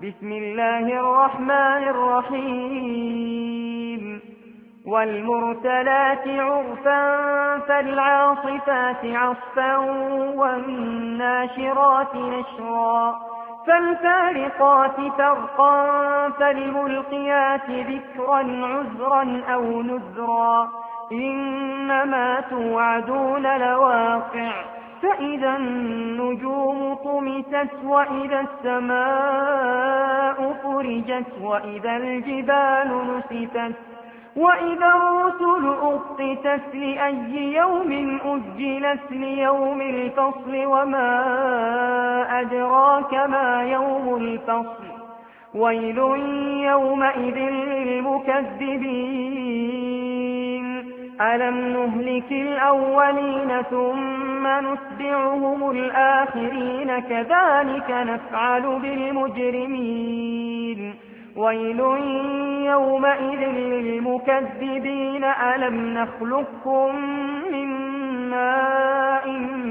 بسم الله الرحمن الرحيم والمرسلات عرفا فالعاصفات عصفا والناشرات نشرا فالفارقات فرقا فالملقيات ذكرا عذرا أو نذرا إنما توعدون لواقع فإذا النجوم طمست وإذا السماء فرجت وإذا الجبال نسفت وإذا الرسل أقتت لأي يوم أجلت ليوم الفصل وما أدراك ما يوم الفصل ويل يومئذ للمكذبين ألم نهلك الأولين ثم نتبعهم الآخرين كذلك نفعل بالمجرمين ويل يومئذ للمكذبين ألم نخلقكم من ماء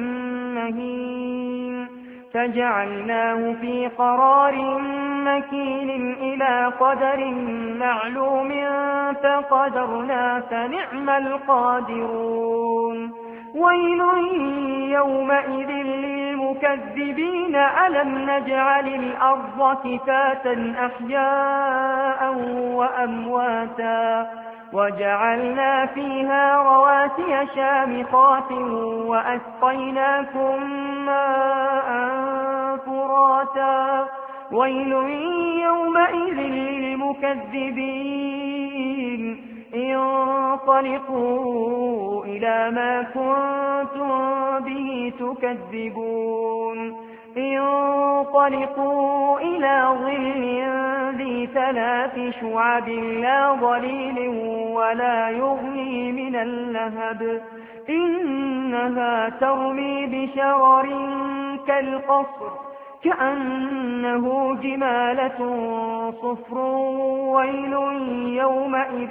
مهين فجعلناه في قرار مكين إلى قدر معلوم فقدرنا فنعم القادرون ويل يومئذ للمكذبين ألم نجعل الأرض كفاتا أحياء وأمواتا وجعلنا فيها رواسي شامخات وأسقيناكم ماء فراتا ويل يومئذ للمكذبين انطلقوا إلى ما كنتم به تكذبون انطلقوا إلى ظل ذي 3 شعب لا ظليل ولا يغني من اللهب إنها ترمي بشرر كالقصر كأنه جمالة صفر ويل يومئذ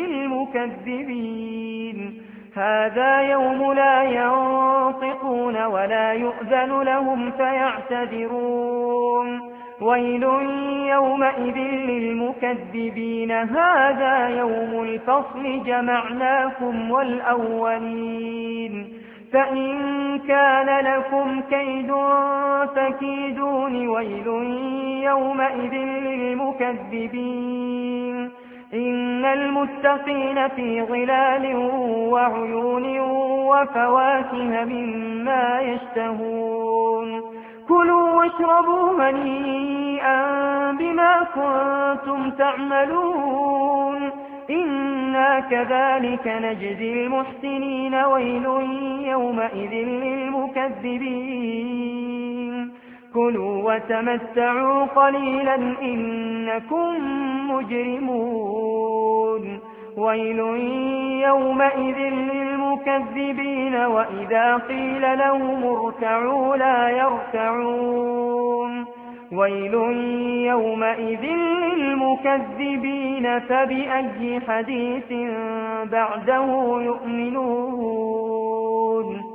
للمكذبين هذا يوم لا ينطقون ولا يؤذن لهم فيعتذرون ويل يومئذ للمكذبين هذا يوم الفصل جمعناكم والأولين فإن كان لكم كيد فكيدون ويل يومئذ للمكذبين إن المتقين في ظلال وعيون وفواكه مما يشتهون كلوا واشربوا هنيئا بما كنتم تعملون إنا كذلك نجزي المحسنين ويل يومئذ للمكذبين كلوا وتمتعوا قليلا إنكم مجرمون ويل يومئذ للمكذبين وإذا قيل لهم اركعوا لا يركعون ويل يومئذ للمكذبين فبأي حديث بعده يؤمنون